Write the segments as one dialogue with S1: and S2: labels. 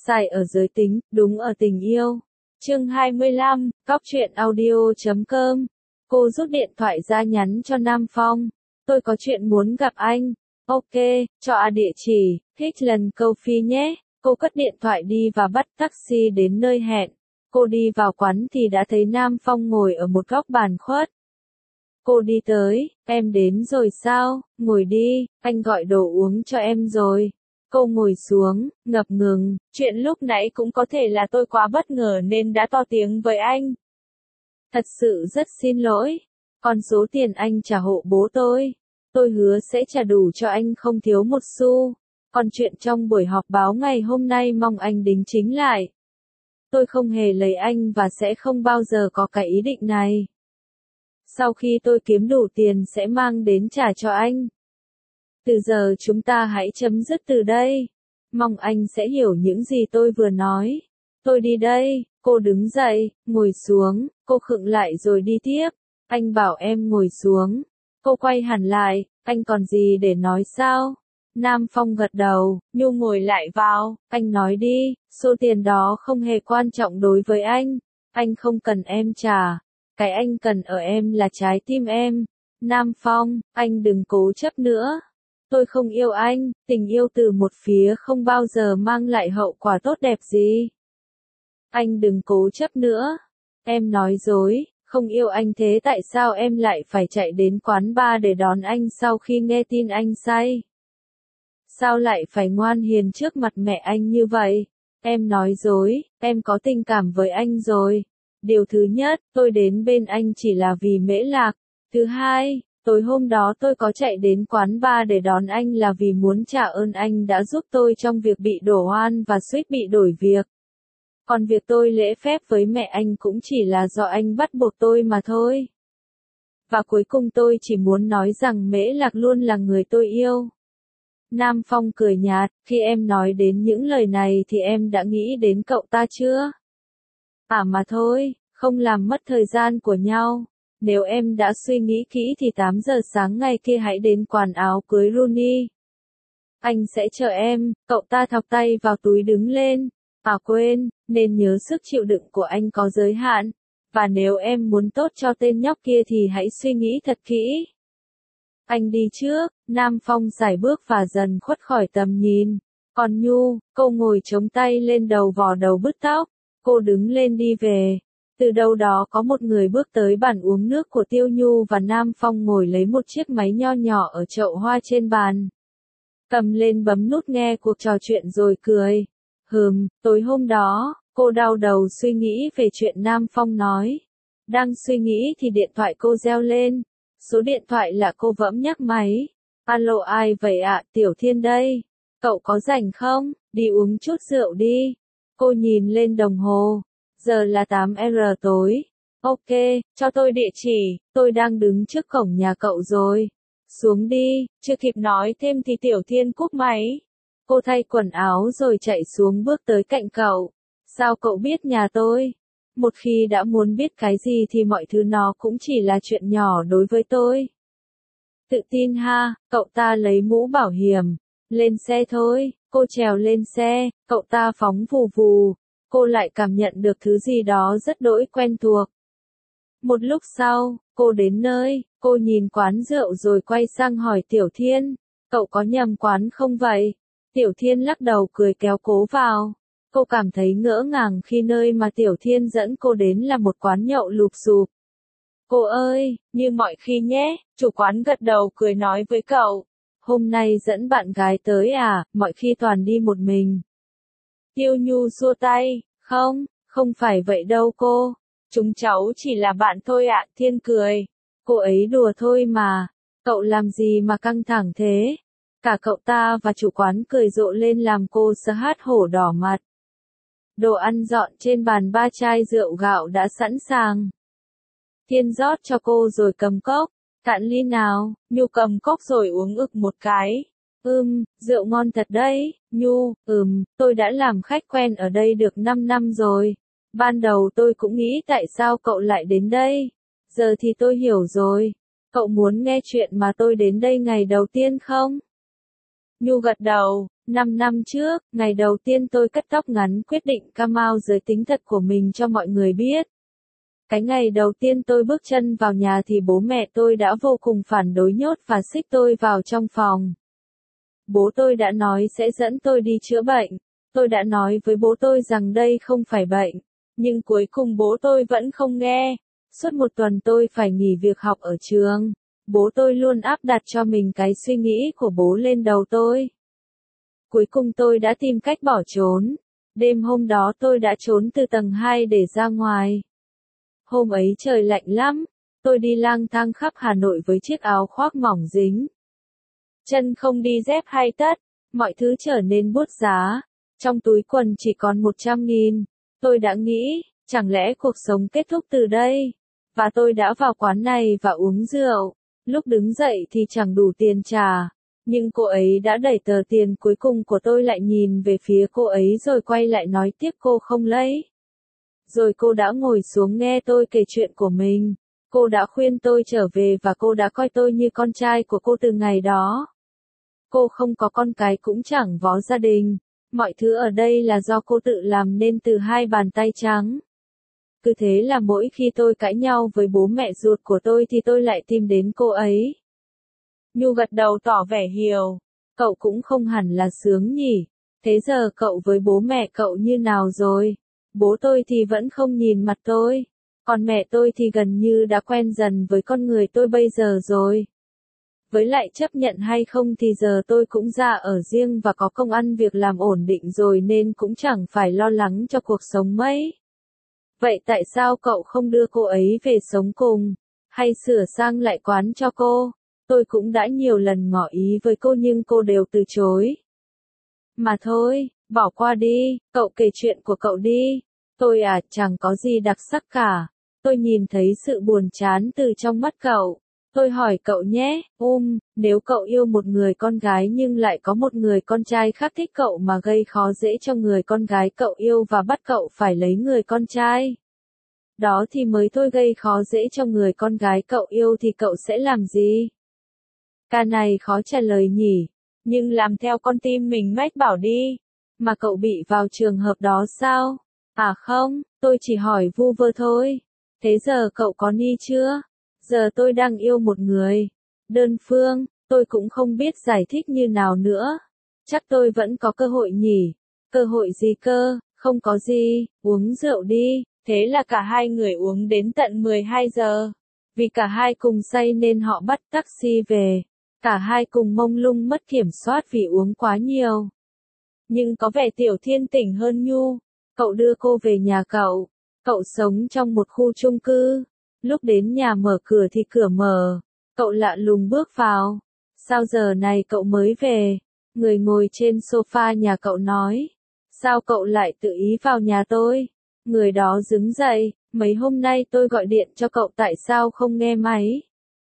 S1: Sai ở giới tính, đúng ở tình yêu. Chương 25, cóc truyện audio.com. Cô rút điện thoại ra nhắn cho Nam Phong. Tôi có chuyện muốn gặp anh. Ok, cho địa chỉ, Hitland Coffee nhé. Cô cất điện thoại đi và bắt taxi đến nơi hẹn. Cô đi vào quán thì đã thấy Nam Phong ngồi ở một góc bàn khuất. Cô đi tới, em đến rồi sao, ngồi đi, anh gọi đồ uống cho em rồi. Cô ngồi xuống, ngập ngừng, chuyện lúc nãy cũng có thể là tôi quá bất ngờ nên đã to tiếng với anh. Thật sự rất xin lỗi, còn số tiền anh trả hộ bố tôi hứa sẽ trả đủ cho anh không thiếu một xu. Còn chuyện trong buổi họp báo ngày hôm nay mong anh đính chính lại. Tôi không hề lấy anh và sẽ không bao giờ có cái ý định này. Sau khi tôi kiếm đủ tiền sẽ mang đến trả cho anh. Từ giờ chúng ta hãy chấm dứt từ đây. Mong anh sẽ hiểu những gì tôi vừa nói. Tôi đi đây, cô đứng dậy, ngồi xuống, cô khựng lại rồi đi tiếp. Anh bảo em ngồi xuống. Cô quay hẳn lại, anh còn gì để nói sao? Nam Phong gật đầu, Nhu ngồi lại vào, anh nói đi, số tiền đó không hề quan trọng đối với anh không cần em trả. Cái anh cần ở em là trái tim em. Nam Phong, anh đừng cố chấp nữa. Tôi không yêu anh, tình yêu từ một phía không bao giờ mang lại hậu quả tốt đẹp gì. Anh đừng cố chấp nữa. Em nói dối, không yêu anh thế tại sao em lại phải chạy đến quán bar để đón anh sau khi nghe tin anh say? Sao lại phải ngoan hiền trước mặt mẹ anh như vậy? Em nói dối, em có tình cảm với anh rồi. Điều thứ nhất, tôi đến bên anh chỉ là vì Mễ Lạc. Thứ hai, tối hôm đó tôi có chạy đến quán bar để đón anh là vì muốn trả ơn anh đã giúp tôi trong việc bị đổ oan và suýt bị đổi việc. Còn việc tôi lễ phép với mẹ anh cũng chỉ là do anh bắt buộc tôi mà thôi. Và cuối cùng tôi chỉ muốn nói rằng Mễ Lạc luôn là người tôi yêu. Nam Phong cười nhạt, khi em nói đến những lời này thì em đã nghĩ đến cậu ta chưa? Mà thôi, không làm mất thời gian của nhau. Nếu em đã suy nghĩ kỹ thì 8 giờ sáng ngày kia hãy đến quán áo cưới Rooney. Anh sẽ chờ em, cậu ta thọc tay vào túi đứng lên. Quên, nên nhớ sức chịu đựng của anh có giới hạn. Và nếu em muốn tốt cho tên nhóc kia thì hãy suy nghĩ thật kỹ. Anh đi trước, Nam Phong sải bước và dần khuất khỏi tầm nhìn. Còn Nhu, cô ngồi chống tay lên đầu vò đầu bứt tóc. Cô đứng lên đi về. Từ đâu đó có một người bước tới bàn uống nước của Tiêu Nhu và Nam Phong ngồi lấy một chiếc máy nho nhỏ ở chậu hoa trên bàn. Cầm lên bấm nút nghe cuộc trò chuyện rồi cười. Tối hôm đó, cô đau đầu suy nghĩ về chuyện Nam Phong nói. Đang suy nghĩ thì điện thoại cô reo lên. Số điện thoại là cô vẫm nhấc máy. Alo ai vậy ạ, Tiểu Thiên đây. Cậu có rảnh không, đi uống chút rượu đi. Cô nhìn lên đồng hồ. Giờ là 8 giờ tối. Ok, cho tôi địa chỉ, tôi đang đứng trước cổng nhà cậu rồi. Xuống đi, chưa kịp nói thêm thì Tiểu Thiên cúp máy. Cô thay quần áo rồi chạy xuống bước tới cạnh cậu. Sao cậu biết nhà tôi? Một khi đã muốn biết cái gì thì mọi thứ nó cũng chỉ là chuyện nhỏ đối với tôi. Tự tin ha, cậu ta lấy mũ bảo hiểm. Lên xe thôi, cô trèo lên xe, cậu ta phóng vù vù. Cô lại cảm nhận được thứ gì đó rất đỗi quen thuộc. Một lúc sau, cô đến nơi, cô nhìn quán rượu rồi quay sang hỏi Tiểu Thiên. Cậu có nhầm quán không vậy? Tiểu Thiên lắc đầu cười kéo cô vào. Cô cảm thấy ngỡ ngàng khi nơi mà Tiểu Thiên dẫn cô đến là một quán nhậu lụp xụp. Cô ơi, như mọi khi nhé, chủ quán gật đầu cười nói với cậu. Hôm nay dẫn bạn gái tới mọi khi toàn đi một mình. Tiêu Nhu xua tay, không phải vậy đâu cô. Chúng cháu chỉ là bạn thôi ạ, Thiên cười. Cô ấy đùa thôi mà. Cậu làm gì mà căng thẳng thế? Cả cậu ta và chủ quán cười rộ lên làm cô xấu hổ đỏ mặt. Đồ ăn dọn trên bàn 3 chai rượu gạo đã sẵn sàng. Thiên rót cho cô rồi cầm cốc. Cạn ly nào, Nhu cầm cốc rồi uống ực một cái. Rượu ngon thật đấy, Nhu, tôi đã làm khách quen ở đây được 5 năm rồi. Ban đầu tôi cũng nghĩ tại sao cậu lại đến đây. Giờ thì tôi hiểu rồi. Cậu muốn nghe chuyện mà tôi đến đây ngày đầu tiên không? Nhu gật đầu, 5 năm trước, ngày đầu tiên tôi cắt tóc ngắn quyết định come out giới tính thật của mình cho mọi người biết. Cái ngày đầu tiên tôi bước chân vào nhà thì bố mẹ tôi đã vô cùng phản đối nhốt và xích tôi vào trong phòng. Bố tôi đã nói sẽ dẫn tôi đi chữa bệnh. Tôi đã nói với bố tôi rằng đây không phải bệnh. Nhưng cuối cùng bố tôi vẫn không nghe. Suốt 1 tuần tôi phải nghỉ việc học ở trường. Bố tôi luôn áp đặt cho mình cái suy nghĩ của bố lên đầu tôi. Cuối cùng tôi đã tìm cách bỏ trốn. Đêm hôm đó tôi đã trốn từ tầng 2 để ra ngoài. Hôm ấy trời lạnh lắm. Tôi đi lang thang khắp Hà Nội với chiếc áo khoác mỏng dính. Chân không đi dép hay tất. Mọi thứ trở nên buốt giá. Trong túi quần chỉ còn 100.000. Tôi đã nghĩ, chẳng lẽ cuộc sống kết thúc từ đây? Và tôi đã vào quán này và uống rượu. Lúc đứng dậy thì chẳng đủ tiền trả. Nhưng cô ấy đã đẩy tờ tiền cuối cùng của tôi lại nhìn về phía cô ấy rồi quay lại nói tiếp cô không lấy. Rồi cô đã ngồi xuống nghe tôi kể chuyện của mình. Cô đã khuyên tôi trở về và cô đã coi tôi như con trai của cô từ ngày đó. Cô không có con cái cũng chẳng vó gia đình. Mọi thứ ở đây là do cô tự làm nên từ 2 bàn tay trắng. Cứ thế là mỗi khi tôi cãi nhau với bố mẹ ruột của tôi thì tôi lại tìm đến cô ấy. Nhu gật đầu tỏ vẻ hiểu. Cậu cũng không hẳn là sướng nhỉ. Thế giờ cậu với bố mẹ cậu như nào rồi? Bố tôi thì vẫn không nhìn mặt tôi. Còn mẹ tôi thì gần như đã quen dần với con người tôi bây giờ rồi. Với lại chấp nhận hay không thì giờ tôi cũng ra ở riêng và có công ăn việc làm ổn định rồi nên cũng chẳng phải lo lắng cho cuộc sống mấy. Vậy tại sao cậu không đưa cô ấy về sống cùng? Hay sửa sang lại quán cho cô? Tôi cũng đã nhiều lần ngỏ ý với cô nhưng cô đều từ chối. Mà thôi, bỏ qua đi, cậu kể chuyện của cậu đi. Tôi chẳng có gì đặc sắc cả. Tôi nhìn thấy sự buồn chán từ trong mắt cậu. Tôi hỏi cậu nhé, nếu cậu yêu một người con gái nhưng lại có một người con trai khác thích cậu mà gây khó dễ cho người con gái cậu yêu và bắt cậu phải lấy người con trai. Đó thì mới thôi gây khó dễ cho người con gái cậu yêu thì cậu sẽ làm gì? Ca này khó trả lời nhỉ, nhưng làm theo con tim mình mách bảo đi. Mà cậu bị vào trường hợp đó sao? À không, tôi chỉ hỏi vu vơ thôi. Thế giờ cậu có ni chưa? Giờ tôi đang yêu một người. Đơn phương, tôi cũng không biết giải thích như nào nữa. Chắc tôi vẫn có cơ hội nhỉ. Cơ hội gì cơ? Không có gì, uống rượu đi. Thế là cả hai người uống đến tận 12 giờ. Vì cả hai cùng say nên họ bắt taxi về. Cả hai cùng mông lung mất kiểm soát vì uống quá nhiều. Nhưng có vẻ Tiểu Thiên tỉnh hơn Nhu. Cậu đưa cô về nhà cậu. Cậu sống trong một khu chung cư. Lúc đến nhà mở cửa thì cửa mở. Cậu lạ lùng bước vào. Sao giờ này cậu mới về? Người ngồi trên sofa nhà cậu nói. Sao cậu lại tự ý vào nhà tôi? Người đó đứng dậy. Mấy hôm nay tôi gọi điện cho cậu tại sao không nghe máy?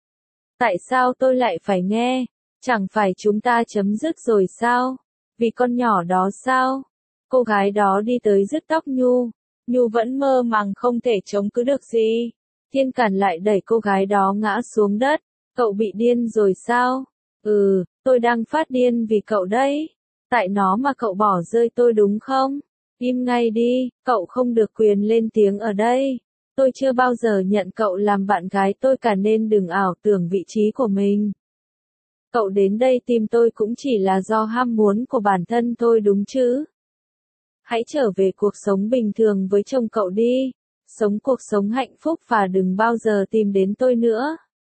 S1: Tại sao tôi lại phải nghe? Chẳng phải chúng ta chấm dứt rồi sao? Vì con nhỏ đó sao? Cô gái đó đi tới rứt tóc Nhu. Nhu vẫn mơ màng không thể chống cứ được gì. Thiên Cản lại đẩy cô gái đó ngã xuống đất. Cậu bị điên rồi sao? Tôi đang phát điên vì cậu đấy. Tại nó mà cậu bỏ rơi tôi đúng không? Im ngay đi, cậu không được quyền lên tiếng ở đây. Tôi chưa bao giờ nhận cậu làm bạn gái tôi cả nên đừng ảo tưởng vị trí của mình. Cậu đến đây tìm tôi cũng chỉ là do ham muốn của bản thân thôi đúng chứ? Hãy trở về cuộc sống bình thường với chồng cậu đi. Sống cuộc sống hạnh phúc và đừng bao giờ tìm đến tôi nữa.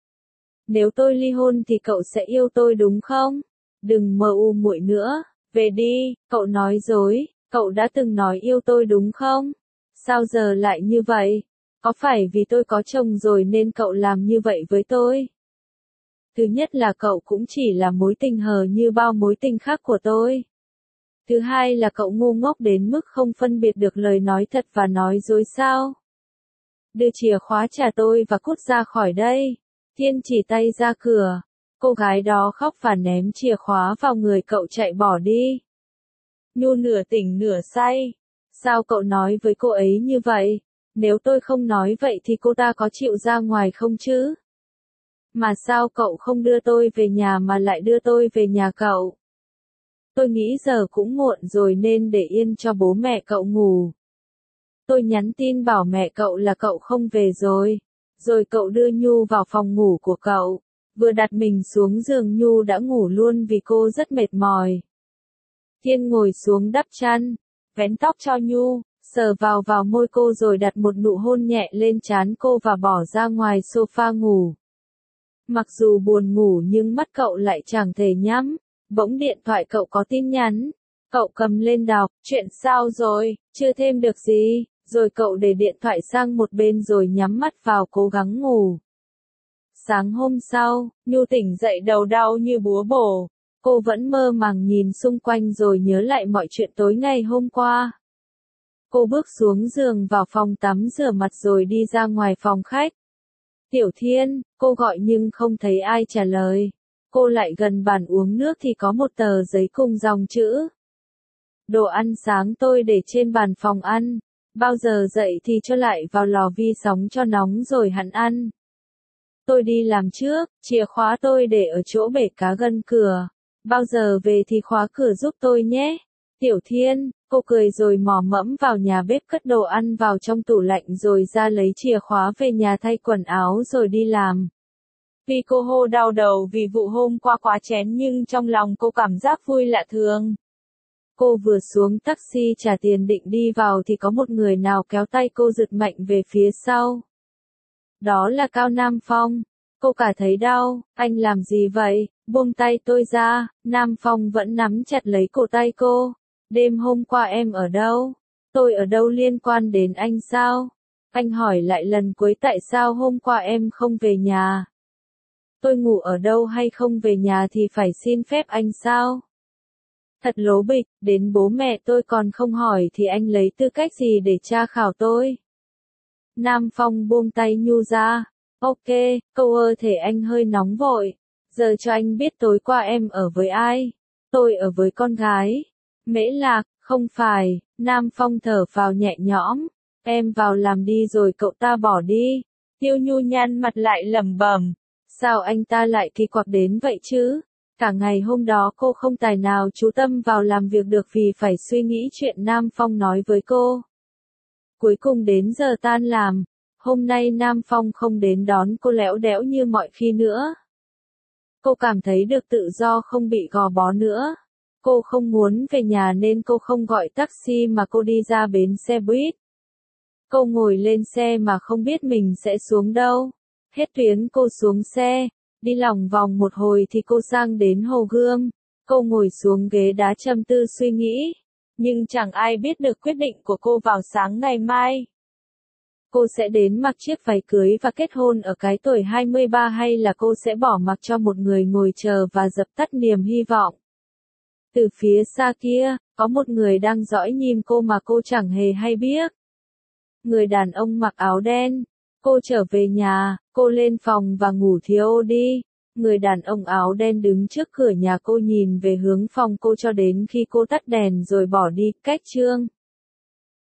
S1: Nếu tôi ly hôn thì cậu sẽ yêu tôi đúng không? Đừng mơ u muội nữa. Về đi, cậu nói dối. Cậu đã từng nói yêu tôi đúng không? Sao giờ lại như vậy? Có phải vì tôi có chồng rồi nên cậu làm như vậy với tôi? Thứ nhất là cậu cũng chỉ là mối tình hờ như bao mối tình khác của tôi. Thứ hai là cậu ngu ngốc đến mức không phân biệt được lời nói thật và nói dối sao? Đưa chìa khóa trả tôi và cút ra khỏi đây. Thiên chỉ tay ra cửa. Cô gái đó khóc và ném chìa khóa vào người cậu chạy bỏ đi. Nhu nửa tỉnh nửa say. Sao cậu nói với cô ấy như vậy? Nếu tôi không nói vậy thì cô ta có chịu ra ngoài không chứ? Mà sao cậu không đưa tôi về nhà mà lại đưa tôi về nhà cậu? Tôi nghĩ giờ cũng muộn rồi nên để yên cho bố mẹ cậu ngủ. Tôi nhắn tin bảo mẹ cậu là cậu không về rồi. Rồi cậu đưa Nhu vào phòng ngủ của cậu. Vừa đặt mình xuống giường Nhu đã ngủ luôn vì cô rất mệt mỏi. Thiên ngồi xuống đắp chăn, vén tóc cho Nhu, sờ vào môi cô rồi đặt một nụ hôn nhẹ lên trán cô và bỏ ra ngoài sofa ngủ. Mặc dù buồn ngủ nhưng mắt cậu lại chẳng thể nhắm. Bỗng điện thoại cậu có tin nhắn. Cậu cầm lên đọc, chuyện sao rồi, chưa thêm được gì. Rồi cậu để điện thoại sang một bên rồi nhắm mắt vào cố gắng ngủ. Sáng hôm sau, Nhu tỉnh dậy đầu đau như búa bổ. Cô vẫn mơ màng nhìn xung quanh rồi nhớ lại mọi chuyện tối ngày hôm qua. Cô bước xuống giường vào phòng tắm rửa mặt rồi đi ra ngoài phòng khách. Tiểu Thiên, cô gọi nhưng không thấy ai trả lời. Cô lại gần bàn uống nước thì có một tờ giấy cùng dòng chữ. Đồ ăn sáng tôi để trên bàn phòng ăn. Bao giờ dậy thì cho lại vào lò vi sóng cho nóng rồi hẳn ăn. Tôi đi làm trước, chìa khóa tôi để ở chỗ bể cá gần cửa. Bao giờ về thì khóa cửa giúp tôi nhé. Tiểu Thiên, cô cười rồi mò mẫm vào nhà bếp cất đồ ăn vào trong tủ lạnh rồi ra lấy chìa khóa về nhà thay quần áo rồi đi làm. Vì cô hô đau đầu vì vụ hôm qua quá chén nhưng trong lòng cô cảm giác vui lạ thường. Cô vừa xuống taxi trả tiền định đi vào thì có một người nào kéo tay cô giật mạnh về phía sau. Đó là Cao Nam Phong. Cô cả thấy đau, anh làm gì vậy, buông tay tôi ra. Nam Phong vẫn nắm chặt lấy cổ tay cô. Đêm hôm qua em ở đâu? Tôi ở đâu liên quan đến anh sao? Anh hỏi lại lần cuối tại sao hôm qua em không về nhà? Tôi ngủ ở đâu hay không về nhà thì phải xin phép anh sao? Thật lố bịch, đến bố mẹ tôi còn không hỏi thì anh lấy tư cách gì để tra khảo tôi? Nam Phong buông tay Nhu ra. Ok, câu thể anh hơi nóng vội. Giờ cho anh biết tối qua em ở với ai? Tôi ở với con gái. Mễ Lạc, không phải. Nam Phong thở vào nhẹ nhõm. Em vào làm đi rồi cậu ta bỏ đi. Tiêu Nhu nhăn mặt lại lẩm bẩm. Sao anh ta lại kỳ quặc đến vậy chứ? Cả ngày hôm đó cô không tài nào chú tâm vào làm việc được vì phải suy nghĩ chuyện Nam Phong nói với cô. Cuối cùng đến giờ tan làm, hôm nay Nam Phong không đến đón cô lẽo đẽo như mọi khi nữa. Cô cảm thấy được tự do không bị gò bó nữa. Cô không muốn về nhà nên cô không gọi taxi mà cô đi ra bến xe buýt. Cô ngồi lên xe mà không biết mình sẽ xuống đâu. Hết tuyến cô xuống xe, đi lòng vòng một hồi thì cô sang đến Hồ Gươm. Cô ngồi xuống ghế đá trầm tư suy nghĩ. Nhưng chẳng ai biết được quyết định của cô vào sáng ngày mai. Cô sẽ đến mặc chiếc váy cưới và kết hôn ở cái tuổi 23 hay là cô sẽ bỏ mặc cho một người ngồi chờ và dập tắt niềm hy vọng. Từ phía xa kia, có một người đang dõi nhìn cô mà cô chẳng hề hay biết. Người đàn ông mặc áo đen. Cô trở về nhà, cô lên phòng và ngủ thiêu đi. Người đàn ông áo đen đứng trước cửa nhà cô nhìn về hướng phòng cô cho đến khi cô tắt đèn rồi bỏ đi. Cách chương